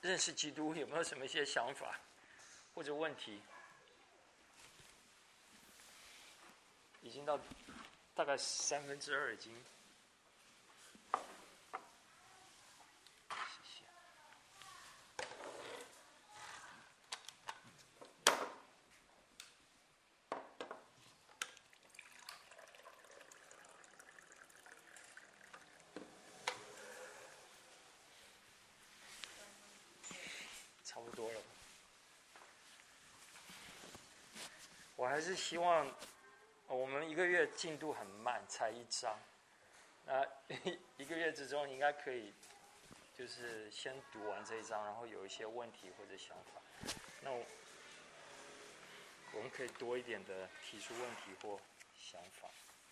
认识基督有没有什么一些想法或者问题？已经到大概2/3已经。谢谢。差不多了。我还是希望我们1个月进度很慢，才1章。那1个月之中应该可以，就是先读完这一章，然后有一些问题或者想法，那我们可以多一点的提出问题或想法，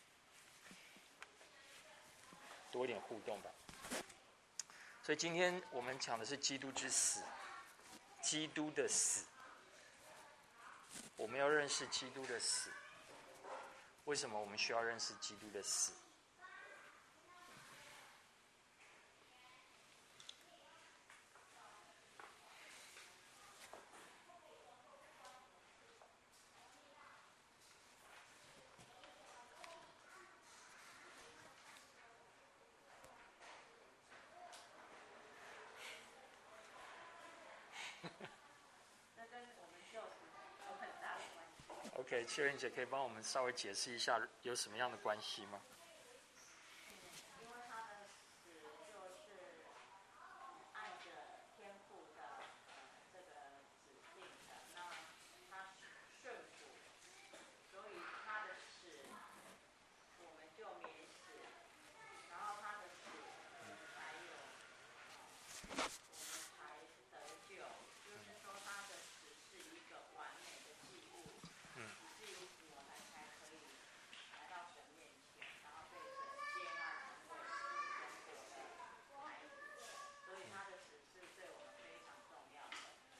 多一点互动吧。所以今天我们讲的是基督之死，基督的死。我们要认识基督的死。为什么我们需要认识基督的死？ 那跟我们救赎有很大的关系。 OK， 秋玲姐可以帮我们稍微解释一下有什么样的关系吗？ 因为他的死就是按着天父的这个指定的，那他顺服，所以他的死我们就免死，然后他的死我们才有，我们才得救。就是说他的死是一个完美的祭物，以至于我们才可以来到神面前，然后被神接纳成为神国的孩子。所以他的死是对我们非常重要的。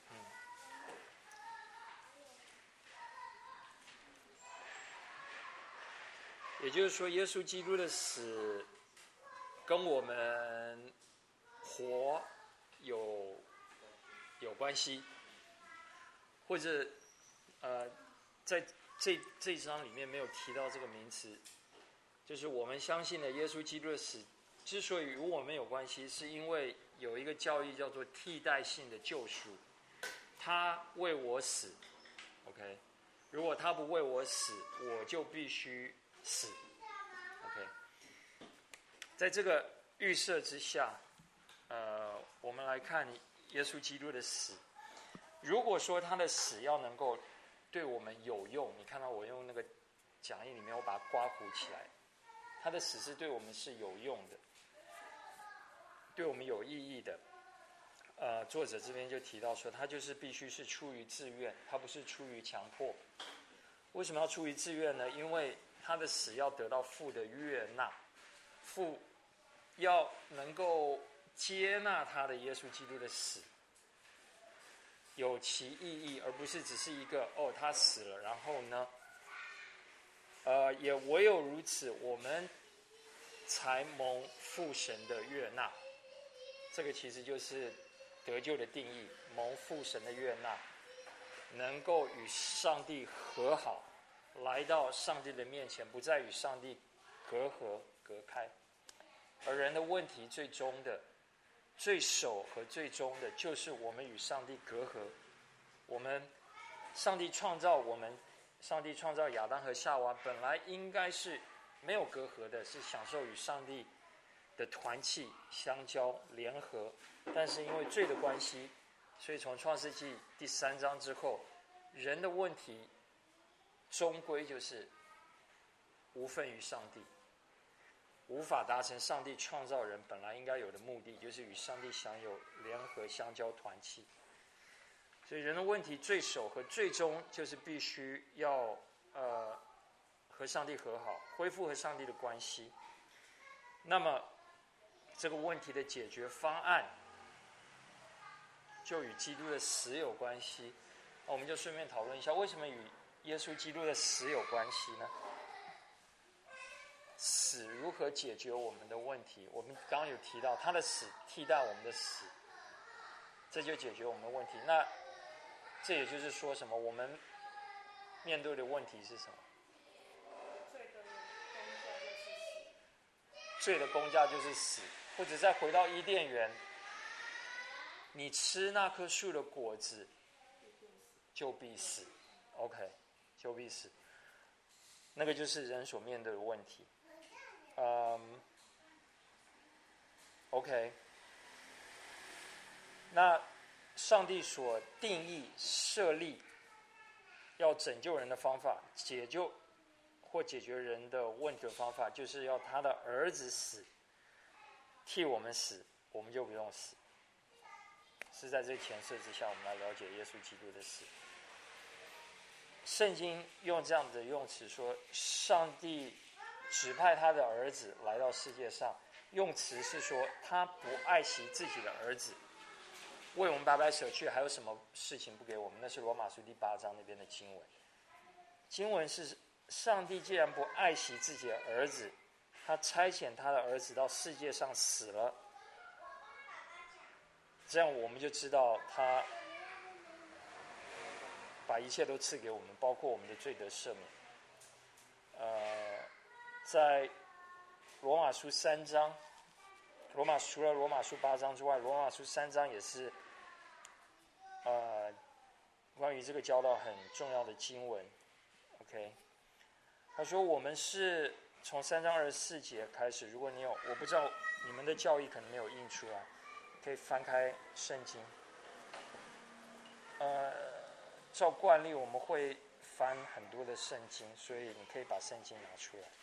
也就是说，耶稣基督的死跟我们活有关系，或者在这一章里面没有提到这个名词，就是我们相信的耶稣基督的死之所以与我们有关系，是因为有一个教义叫做替代性的救赎，他为我死 ，OK， 如果他不为我死，我就必须死 ，OK， 在这个预设之下，我们来看耶稣基督的死。如果说他的死要能够对我们有用，你看到我用那个讲义里面我把它刮糊起来，他的死是对我们是有用的，对我们有意义的。作者这边就提到说，他就是必须是出于自愿，他不是出于强迫。为什么要出于自愿呢？因为他的死要得到父的悦纳，父要能够接纳他的耶稣基督的死，有其意义，而不是只是一个他死了，然后呢，也唯有如此，我们才蒙父神的悦纳。这个其实就是得救的定义，蒙父神的悦纳，能够与上帝和好，来到上帝的面前，不再与上帝隔阂隔开。而人的问题最终的、最首和最终的，就是我们与上帝隔阂。上帝创造我们，上帝创造亚当和夏娃，本来应该是没有隔阂的，是享受与上帝的团契、相交、联合。但是因为罪的关系，所以从创世纪第3章之后，人的问题终归就是无份于上帝，无法达成上帝创造人本来应该有的目的，就是与上帝享有联合、相交、团契。所以人的问题最首和最终就是必须要和上帝和好，恢复和上帝的关系。那么这个问题的解决方案就与基督的死有关系。我们就顺便讨论一下，为什么与耶稣基督的死有关系呢？死如何解决我们的问题？我们刚刚有提到他的死替代我们的死， 这就解决我们的问题。那这也就是说什么？我们面对的问题是什么？罪的工价就是死。或者再回到伊甸园，你吃那棵树的果子，就必死。OK， 就必死。那个就是人所面对的问题。OK， 那上帝所定义设立要拯救人的方法，解决人的问题的方法，就是要他的儿子死，替我们死，我们就不用死。是在这前设之下，我们来了解耶稣基督的死。圣经用这样的用词说，上帝指派他的儿子来到世界上，用词是说他不爱惜自己的儿子，为我们白白舍去，还有什么事情不给我们？那是罗马书第8章那边的经文。经文是上帝既然不爱惜自己的儿子，他差遣他的儿子到世界上死了，这样我们就知道他把一切都赐给我们，包括我们的罪得赦免。在罗马书3章，除了罗马书8章之外，罗马书3章也是关于这个教导很重要的经文。OK， 他说我们是从3章24节开始，如果你有，我不知道你们的教义可能没有印出来，可以翻开圣经。照惯例我们会翻很多的圣经，所以你可以把圣经拿出来。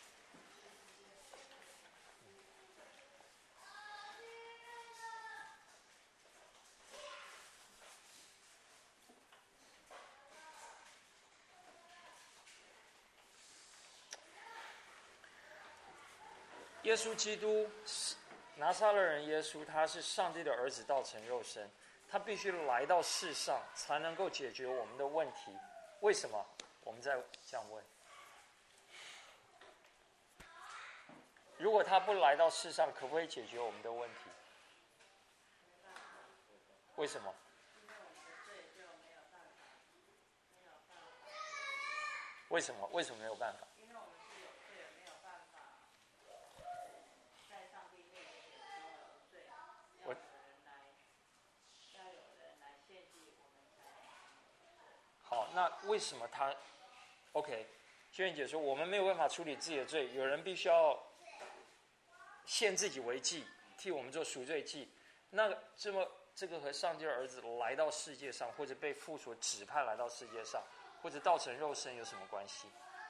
耶稣基督，拿撒勒人耶稣，他是上帝的儿子，道成肉身，他必须来到世上才能够解决我们的问题。为什么？我们再这样问：如果他不来到世上，可不可以解决我们的问题？为什么？为什么？为什么没有办法？ 因为我们是有罪，没有办法在上帝面前说有罪，要有人来献祭我们才能。 好，那为什么他 ？OK， 娟媛姐说我们没有办法处理自己的罪，有人必须要献自己为祭，替我们做赎罪祭。那这个和上帝的儿子来到世界上，或者被父所指派来到世界上，或者道成肉身有什么关系？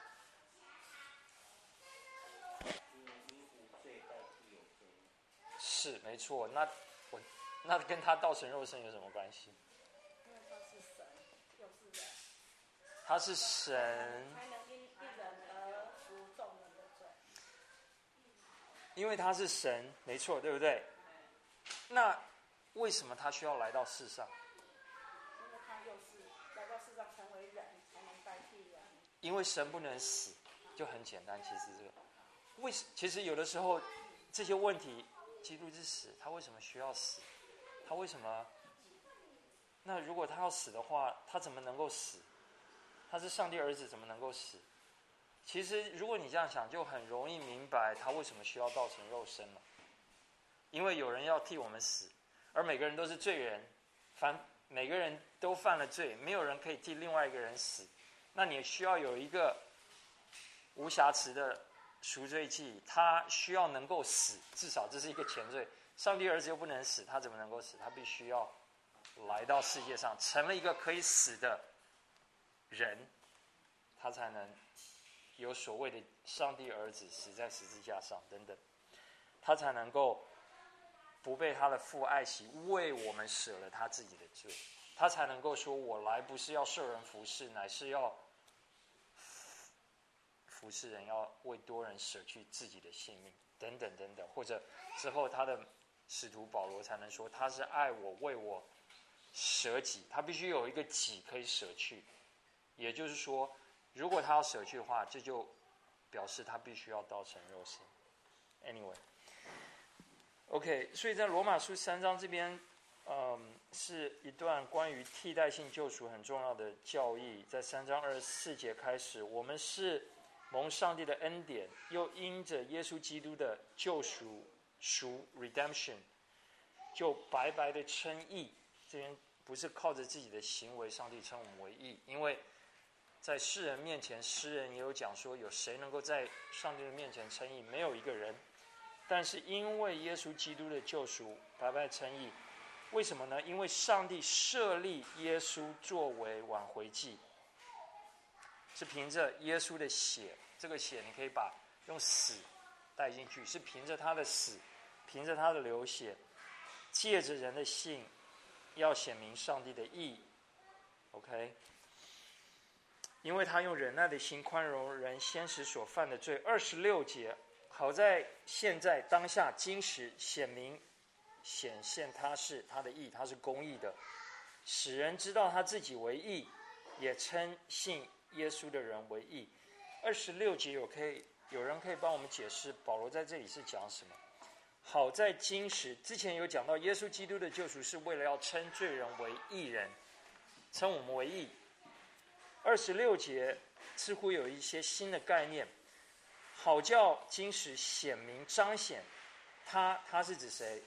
是没错，那跟他道成肉身有什么关系？ 因为他是神，又是人。 他是神， 才能因人而赎众人的罪。 因为他是神，没错，对不对？那为什么他需要来到世上？ 因为他又是来到世上成为人，才能代替人。 因为神不能死，就很简单。其实这个，其实有的时候这些问题，基督之死，他为什么需要死？他为什么？那如果他要死的话，他怎么能够死？他是上帝儿子，怎么能够死？其实如果你这样想，就很容易明白他为什么需要道成肉身了。因为有人要替我们死，而每个人都是罪人，每个人都犯了罪，没有人可以替另外一个人死。那你需要有一个无瑕疵的赎罪祭，他需要能够死，至少这是一个前罪。上帝儿子又不能死，他怎么能够死？他必须要来到世界上，成了一个可以死的人，他才能有所谓的上帝儿子死在十字架上等等，他才能够不被他的父爱惜，为我们舍了他自己的罪，他才能够说我来不是要受人服侍，乃是要服侍人，要为多人舍去自己的性命等等等等。或者之后他的使徒保罗才能说他是爱我，为我舍己，他必须有一个己可以舍去。也就是说，如果他要舍去的话，这就表示他必须要道成肉身。Anyway，OK， 所以在罗马书3章这边， 是一段关于替代性救赎很重要的教义，在3章24节开始，我们是蒙上帝的恩典，又因着耶稣基督的救赎 redemption， 就白白的称义。这边不是靠着自己的行为，上帝称我们为义，因为在世人面前，诗人也有讲说，有谁能够在上帝的面前称义？没有一个人。但是因为耶稣基督的救赎，白白称义。为什么呢？因为上帝设立耶稣作为挽回祭，是凭着耶稣的血。这个血你可以把用死带进去，是凭着他的死，凭着他的流血，借着人的信，要显明上帝的义。OK， 因为他用忍耐的心宽容人先时所犯的罪。26节，好在现在当下今时显现他是他的义，他是公义的，使人知道他自己为义，也称信耶稣的人为义。26节有人可以帮我们解释保罗在这里是讲什么？好在今时，之前有讲到耶稣基督的救赎是为了要称罪人为义人，称我们为义。26节似乎有一些新的概念，好叫今时显明彰显他是指谁？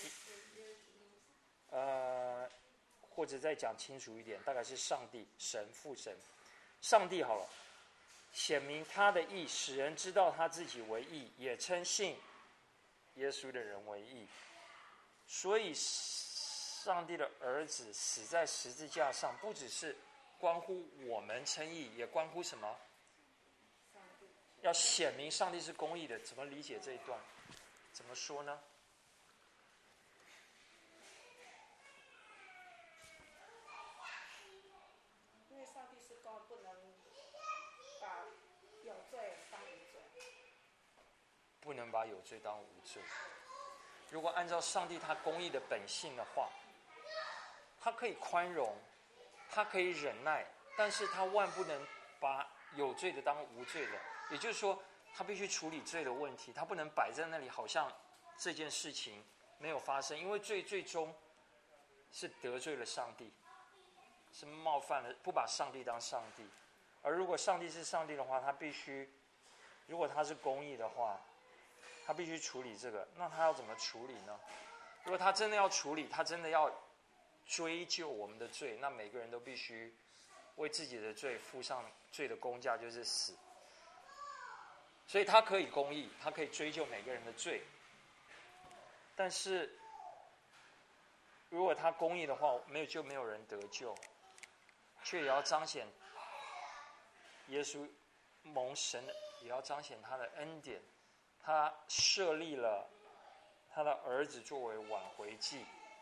或者再讲清楚一点，大概是上帝、神、父神。上帝好了，显明他的义，使人知道他自己为义，也称信耶稣的人为义。所以上帝的儿子死在十字架上，不只是关乎我们称义，也关乎什么？要显明上帝是公义的。怎么理解这一段？怎么说呢？ 因为上帝是公，不能把有罪当无罪。 不能把有罪当无罪。如果按照上帝他公义的本性的话，他可以宽容，他可以忍耐，但是他万不能把有罪的当无罪的。也就是说，他必须处理罪的问题，他不能摆在那里好像这件事情没有发生，因为罪最终是得罪了上帝，是冒犯了，不把上帝当上帝。而如果上帝是上帝的话，他必须，如果他是公义的话，他必须处理这个。那他要怎么处理呢？如果他真的要处理，他真的要追究我们的罪，那每个人都必须为自己的罪付上罪的公价，就是死。所以他可以公义，他可以追究每个人的罪。但是如果他公义的话，就没有人得救，却也要彰显耶稣蒙神的，也要彰显他的恩典。他设立了他的儿子作为挽回祭，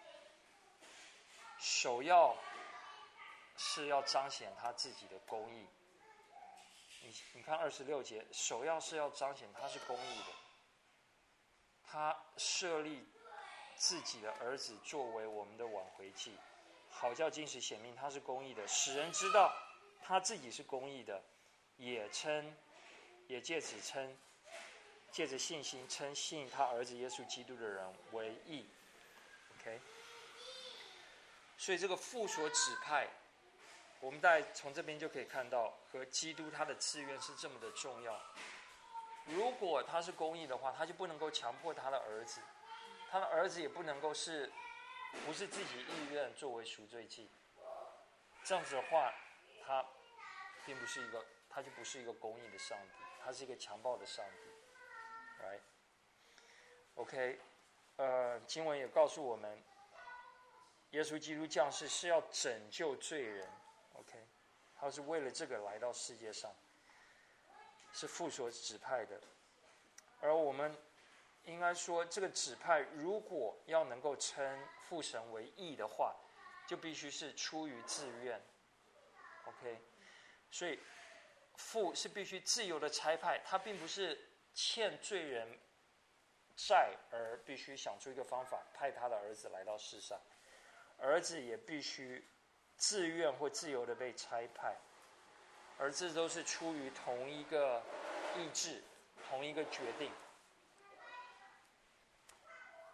首要是要彰显他自己的公义。你看26节，首要是要彰显他是公义的。他设立自己的儿子作为我们的挽回祭，好叫今时显明他是公义的，使人知道他自己是公义的，也借此称，借着信心称信他儿子耶稣基督的人为义。OK， 所以这个父所指派，我们大概从这边就可以看到，和基督他的自愿是这么的重要。如果他是公义的话，他就不能够强迫他的儿子，他的儿子也不能够不是自己意愿作为赎罪祭。这样子的话，他就不是一个公义的上帝，他是一个强暴的上帝。Right？ OK， 经文也告诉我们，耶稣基督降世是要拯救罪人。OK， 他是为了这个来到世界上，是父所指派的。而我们应该说，这个指派如果要能够称父神为义的话，就必须是出于自愿。OK， 所以父是必须自由的差派，他并不是欠罪人债而必须想出一个方法派他的儿子来到世上，儿子也必须自愿或自由的被差派，而这都是出于同一个意志，同一个决定。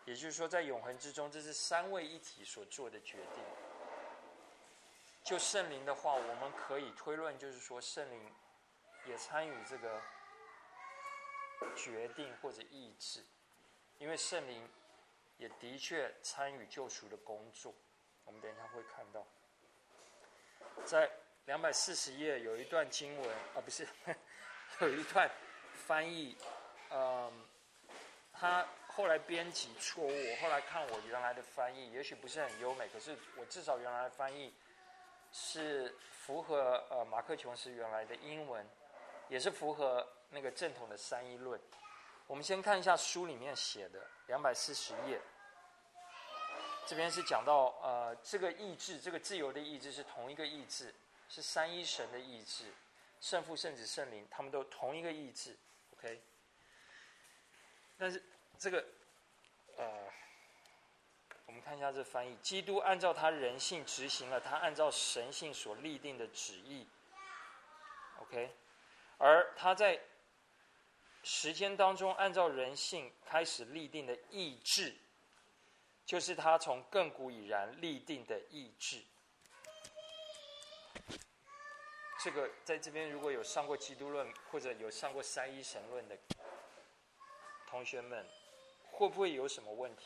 也就是说，在永恒之中，这是三位一体所做的决定。就圣灵的话，我们可以推论，就是说圣灵也参与这个决定或者意志，因为圣灵也的确参与救赎的工作。我们等一下会看到，在240页有一段经文不是有一段翻译，他后来编辑错误，我后来看我原来的翻译，也许不是很优美，可是我至少原来的翻译是符合马克琼斯原来的英文，也是符合那个正统的三一论。我们先看一下书里面写的240页，这边是讲到这个意志，这个自由的意志是同一个意志，是三一神的意志，圣父、圣子、圣灵，他们都同一个意志 ，OK。但是这个我们看一下这翻译：基督按照他人性执行了他按照神性所立定的旨意 ，OK， 而他在时间当中按照人性开始立定的意志，就是他从亘古以然立定的意志。这个在这边如果有上过基督论或者有上过三一神论的同学们，会不会有什么问题？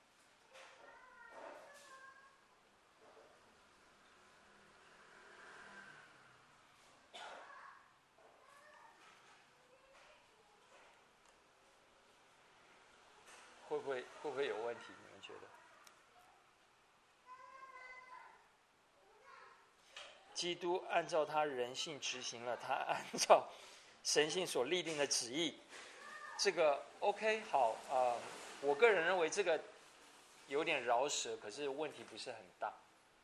会不会有问题？你们觉得？基督按照他人性执行了他按照神性所立定的旨意，这个 OK 好我个人认为这个有点饶舌，可是问题不是很大。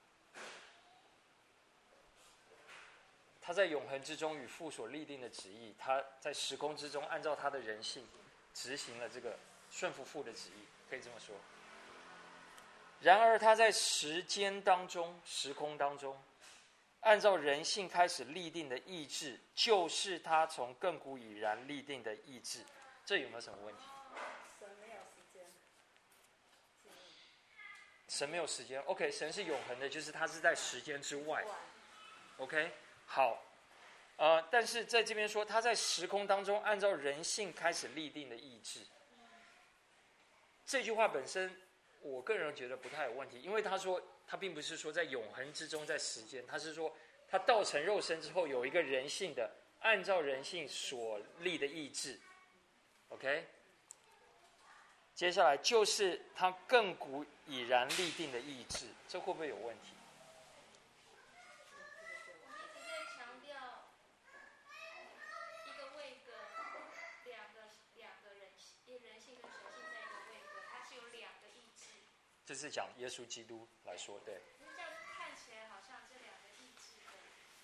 他在永恒之中与父所立定的旨意，他在时空之中按照他的人性执行了这个顺服父的旨意，可以这么说。然而他在时间当中、时空当中，按照人性开始立定的意志，就是他从亘古以然立定的意志。这有没有什么问题？ 神没有时间。 神没有时间 ，OK， 神是永恒的，就是他是在时间之外 ，OK， 好，但是在这边说他在时空当中按照人性开始立定的意志，这句话本身我个人觉得不太有问题，因为他说他并不是说在永恒之中在时间，他是说他道成肉身之后有一个人性的按照人性所立的意志 ，OK， 接下来就是他亘古已然立定的意志，这会不会有问题？ 我们一直在强调一个位格，两个人性跟神性在一个位格，它是有两个意志。 这是讲耶稣基督来说，对。 这样看起来好像这两个意志的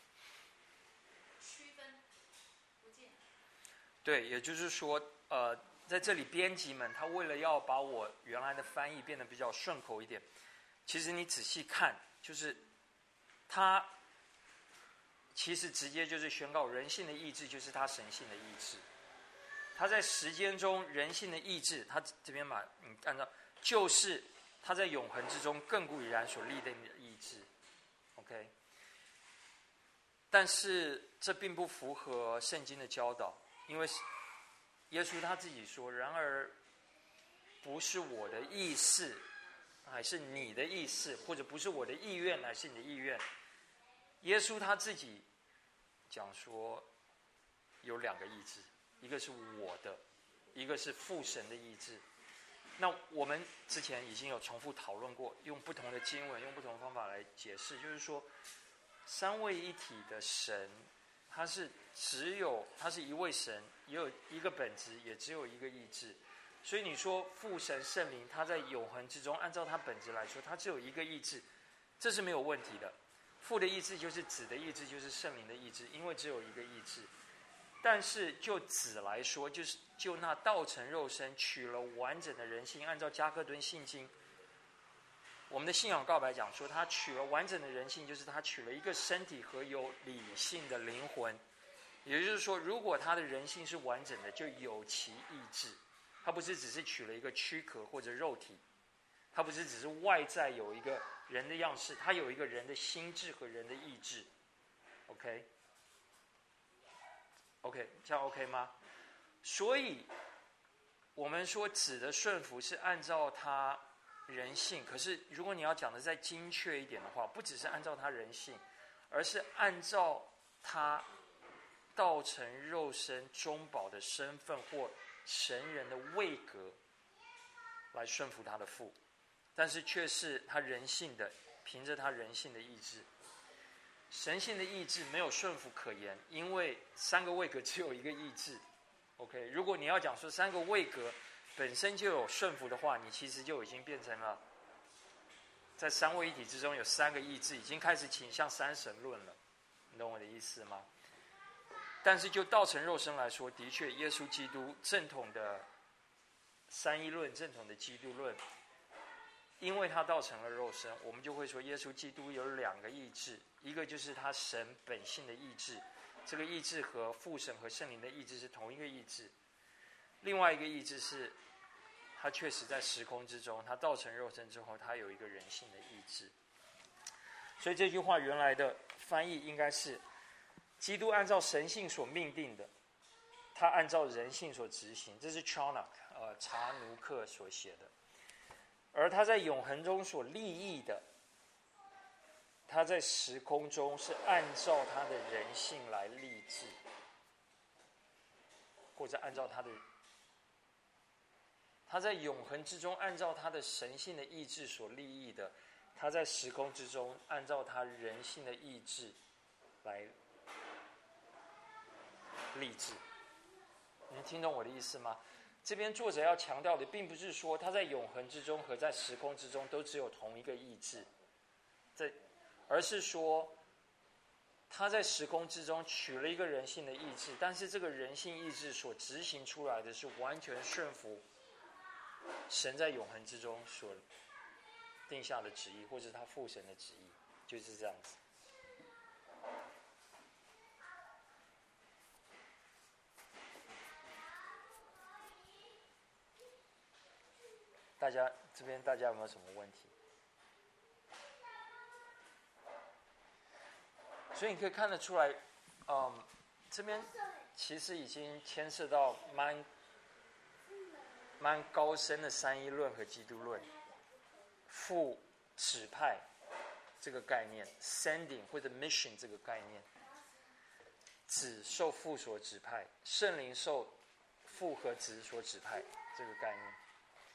区分不见。 对，也就是说，在这里编辑们他为了要把我原来的翻译变得比较顺口一点，其实你仔细看，就是他其实直接就是宣告人性的意志就是他神性的意志。他在时间中人性的意志，他这边把按照就是他在永恒之中亘古以然所立定的意志 ，OK。但是这并不符合圣经的教导，因为耶稣他自己说：“然而不是我的意思，还是你的意思，或者不是我的意愿，还是你的意愿。”耶稣他自己讲说，有两个意志，一个是我的，一个是父神的意志。那我们之前已经有重复讨论过，用不同的经文，用不同的方法来解释，就是说，三位一体的神，他是一位神，也有一个本质，也只有一个意志。所以你说父神圣灵，他在永恒之中，按照他本质来说，他只有一个意志，这是没有问题的。父的意志就是子的意志，就是圣灵的意志，因为只有一个意志。但是就子来说，就那道成肉身，取了完整的人性，按照加克敦信经，我们的信仰告白讲说，他取了完整的人性，就是他取了一个身体和有理性的灵魂。也就是说，如果他的人性是完整的，就有其意志。 它不是只是取了一个躯壳或者肉体，它不是只是外在有一个人的样式，它有一个人的心智和人的意志。OK， 这样 OK 吗？所以我们说子的顺服是按照他人性，可是如果你要讲的再精确一点的话，不只是按照他人性，而是按照他道成肉身中保的身份或神人的位格来顺服他的父，但是却是他人性的，凭着他人性的意志。神性的意志没有顺服可言，因为三个位格只有一个意志。OK， 如果你要讲说三个位格本身就有顺服的话，你其实就已经变成了在三位一体之中有三个意志，已经开始倾向三神论了。你懂我的意思吗？但是就道成肉身来说，的确耶稣基督正统的三一论，正统的基督论，因为他道成了肉身，我们就会说耶稣基督有两个意志，一个就是他神本性的意志，这个意志和父神和圣灵的意志是同一个意志，另外一个意志是他确实在时空之中，他道成肉身之后，他有一个人性的意志。所以这句话原来的翻译应该是基督按照神性所命定的，他按照人性所执行，这是 Charnock 查努克所写的。而他在永恒中所立意的，他在时空中是按照他的人性来立志，或者按照他在永恒之中按照他的神性的意志所立意的，他在时空之中按照他人性的意志来立志。你听懂我的意思吗？这边作者要强调的并不是说他在永恒之中和在时空之中都只有同一个意志，而是说他在时空之中取了一个人性的意志，但是这个人性意志所执行出来的是完全顺服神在永恒之中所定下的旨意，或者是他父神的旨意，就是这样子。大家有没有什么问题？所以你可以看得出来，这边其实已经牵涉到蛮高深的三一论和基督论，父指派这个概念 ，sending 或者 mission 这个概念，子受父所指派，圣灵受父和子所指派这个概念。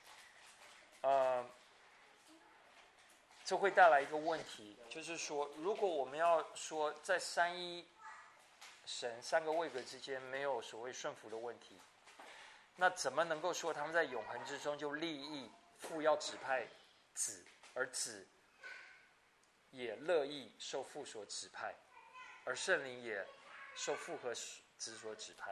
这会带来一个问题，就是说，如果我们要说在三一神三个位格之间没有所谓顺服的问题，那怎么能够说他们在永恒之中就立意父要指派子，而子也乐意受父所指派，而圣灵也受父和子所指派？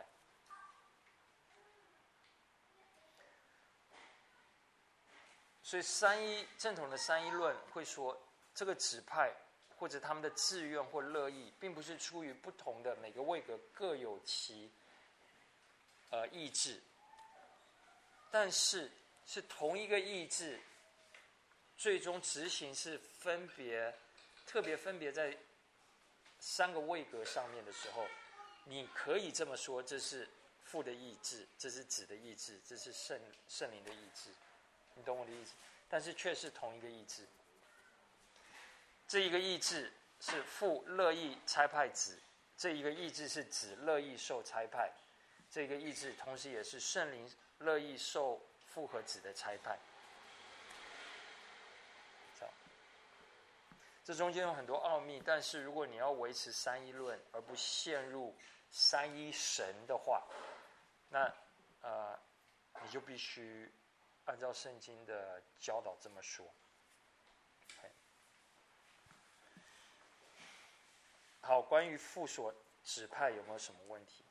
所以正统的三一论会说，这个指派或者他们的自愿或乐意，并不是出于不同的每个位格各有其意志，但是是同一个意志，最终执行是特别分别在三个位格上面的时候，你可以这么说，这是父的意志，这是子的意志，这是圣灵的意志。你懂我的意思？但是却是同一个意志。这一个意志是父乐意差派子，这一个意志是子乐意受差派，这个意志同时也是圣灵乐意受父和子的差派。这中间有很多奥秘，但是如果你要维持三一论而不陷入三一神的话，那你就必须按照圣经的教导这么说。好，关于父所指派有没有什么问题？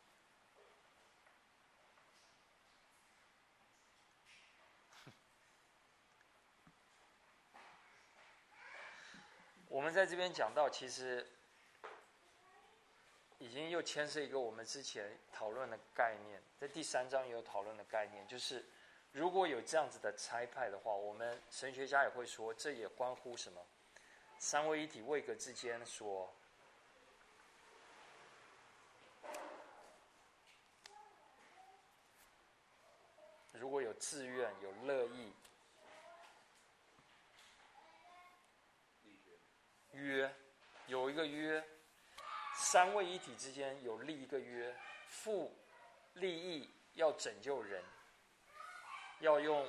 我们在这边讲到，其实已经又牵涉一个我们之前讨论的概念，在第3章也有讨论的概念，就是如果有这样子的差派的话，我们神学家也会说，这也关乎什么？三位一体位格之间所如果有自愿、有乐意、约，有一个约，三位一体之间有立一个约，父立意要拯救人，要用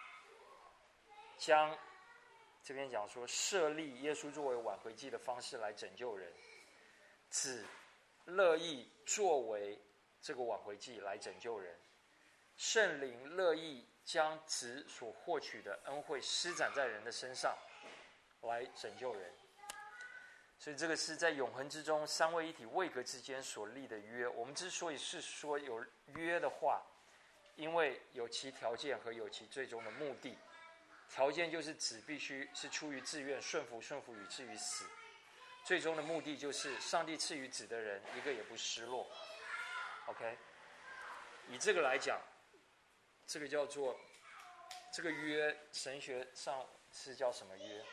将这边讲说设立耶稣作为挽回祭的方式来拯救人，子乐意作为这个挽回祭来拯救人，圣灵乐意将子所获取的恩惠施展在人的身上来拯救人。所以这个是在永恒之中三位一体位格之间所立的约。我们之所以是说有约的话，因为有其条件和有其最终的目的。条件就是子必须是出于自愿顺服以至于死，最终的目的就是上帝赐予子的人一个也不失落。 OK， 以这个来讲，这个叫做这个约，神学上是叫什么约？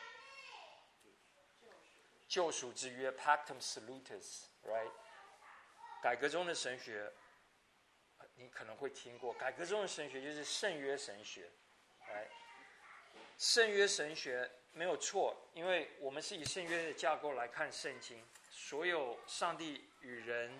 救赎之约 Pactum Salutis right。 改革中的神学你可能会听过，改革中的神学就是圣约神学 right。 圣约神学没有错，因为我们是以圣约的架构来看圣经，所有上帝与人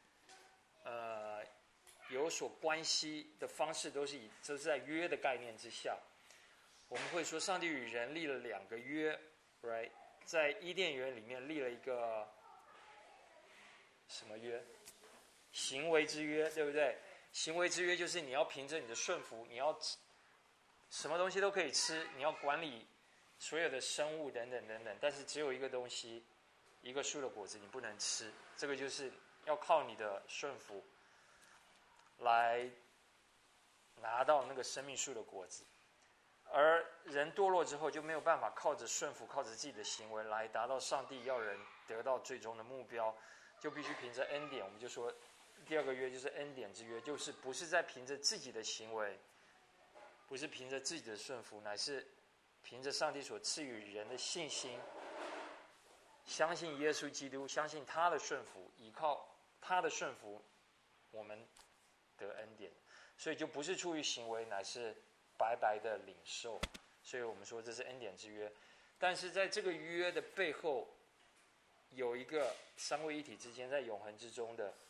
有所关系的方式都是在约的概念之下。我们会说上帝与人立了2个约 right， 在伊甸园里面立了一个什么约？行为之约，对不对？行为之约就是你要凭着你的顺服，你要什么东西都可以吃，你要管理所有的生物等等等等，但是只有一个东西，一个树的果子你不能吃，这个就是要靠你的顺服来拿到那个生命树的果子。而人堕落之后就没有办法靠着顺服，靠着自己的行为来达到上帝要人得到最终的目标，就必须凭着恩典。我们就说第2个约就是恩典之约，就是不是在凭着自己的行为，不是凭着自己的顺服，乃是凭着上帝所赐予人的信心，相信耶稣基督，相信他的顺服，依靠他的顺服，我们得恩典。所以就不是出于行为，乃是白白的领受。所以我们说这是恩典之约。但是在这个约的背后，有一个三位一体之间在永恒之中的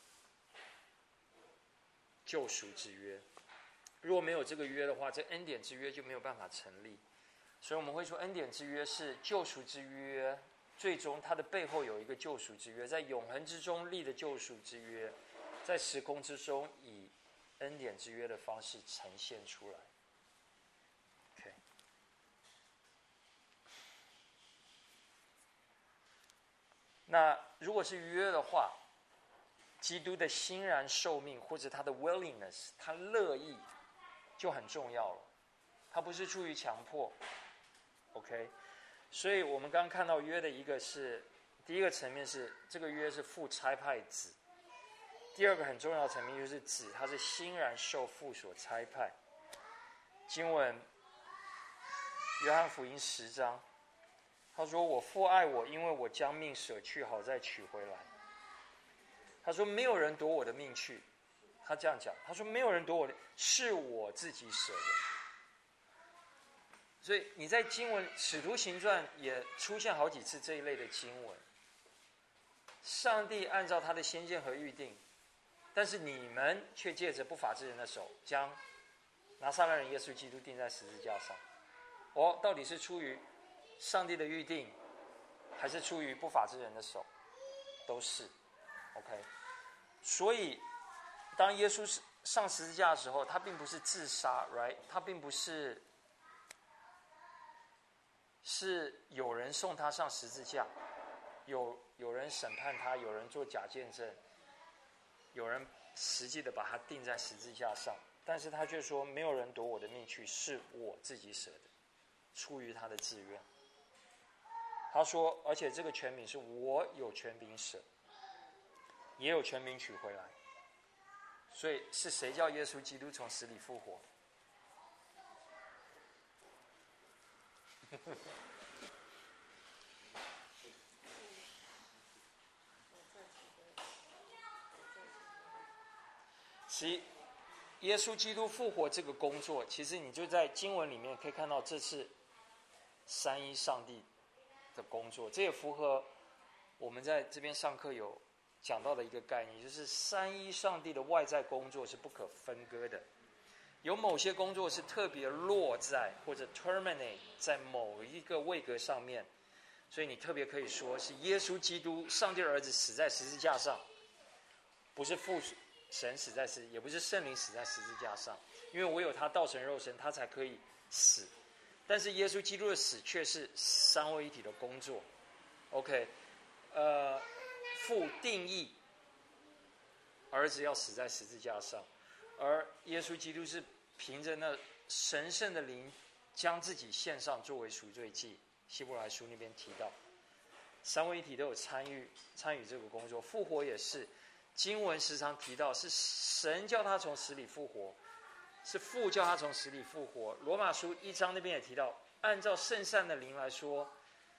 救赎之约。如果没有这个约的话，这恩典之约就没有办法成立。所以我们会说恩典之约是救赎之约，最终它的背后有一个救赎之约，在永恒之中立的救赎之约，在时空之中以恩典之约的方式呈现出来。 OK， 那如果是约的话，基督的欣然受命或者他的 willingness， 他乐意就很重要了，他不是出于强迫。 OK， 所以我们刚刚看到约的第一个层面是这个约是父差派子，第2个很重要的层面就是子他是欣然受父所差派。经文约翰福音10章，他说我父爱我，因为我将命舍去，好再取回来。他说没有人夺我的命去，他这样讲，他说没有人夺我的，是我自己舍的。所以你在经文《使徒行传》也出现好几次这一类的经文。上帝按照他的先见和预定，但是你们却借着不法之人的手，将拿撒勒人耶稣基督钉在十字架上。到底是出于上帝的预定，还是出于不法之人的手？都是。OK， 所以当耶稣上十字架的时候，他并不是自杀 ，right？ 他并不是有人送他上十字架，有人审判他，有人做假见证，有人实际的把他钉在十字架上，但是他却说没有人夺我的命去，是我自己舍的，出于他的自愿。他说，而且这个权柄是我有权柄舍，也有权柄取回来。所以是谁叫耶稣基督从死里复活？ 耶稣基督复活这个工作，其实你就在经文里面可以看到，这是三一上帝的工作。这也符合我们在这边上课有讲到的一个概念，就是三一上帝的外在工作是不可分割的。有某些工作是特别落在或者 terminate 在某一个位格上面，所以你特别可以说是耶稣基督上帝的儿子死在十字架上，不是父神死在十字，也不是圣灵死在十字架上，因为唯有他道成肉身，他才可以死。但是耶稣基督的死却是三位一体的工作。OK， 父定义儿子要死在十字架上，而耶稣基督是凭着那神圣的灵将自己献上作为赎罪祭。希伯来书那边提到，三位一体都有参与这个工作。复活也是，经文时常提到是神叫他从死里复活，是父叫他从死里复活。罗马书1章那边也提到，按照圣善的灵来说，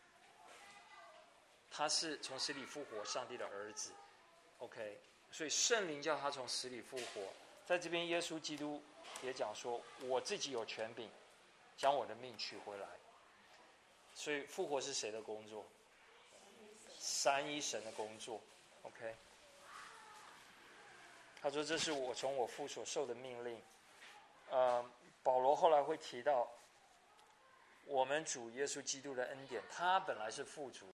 他是从死里复活上帝的儿子。 OK， 所以圣灵叫他从死里复活。在这边耶稣基督也讲说，我自己有权柄将我的命取回来。所以复活是谁的工作？三一神的工作。 OK， 他说这是我从我父所受的命令。保罗后来会提到我们主耶稣基督的恩典，他本来是父主，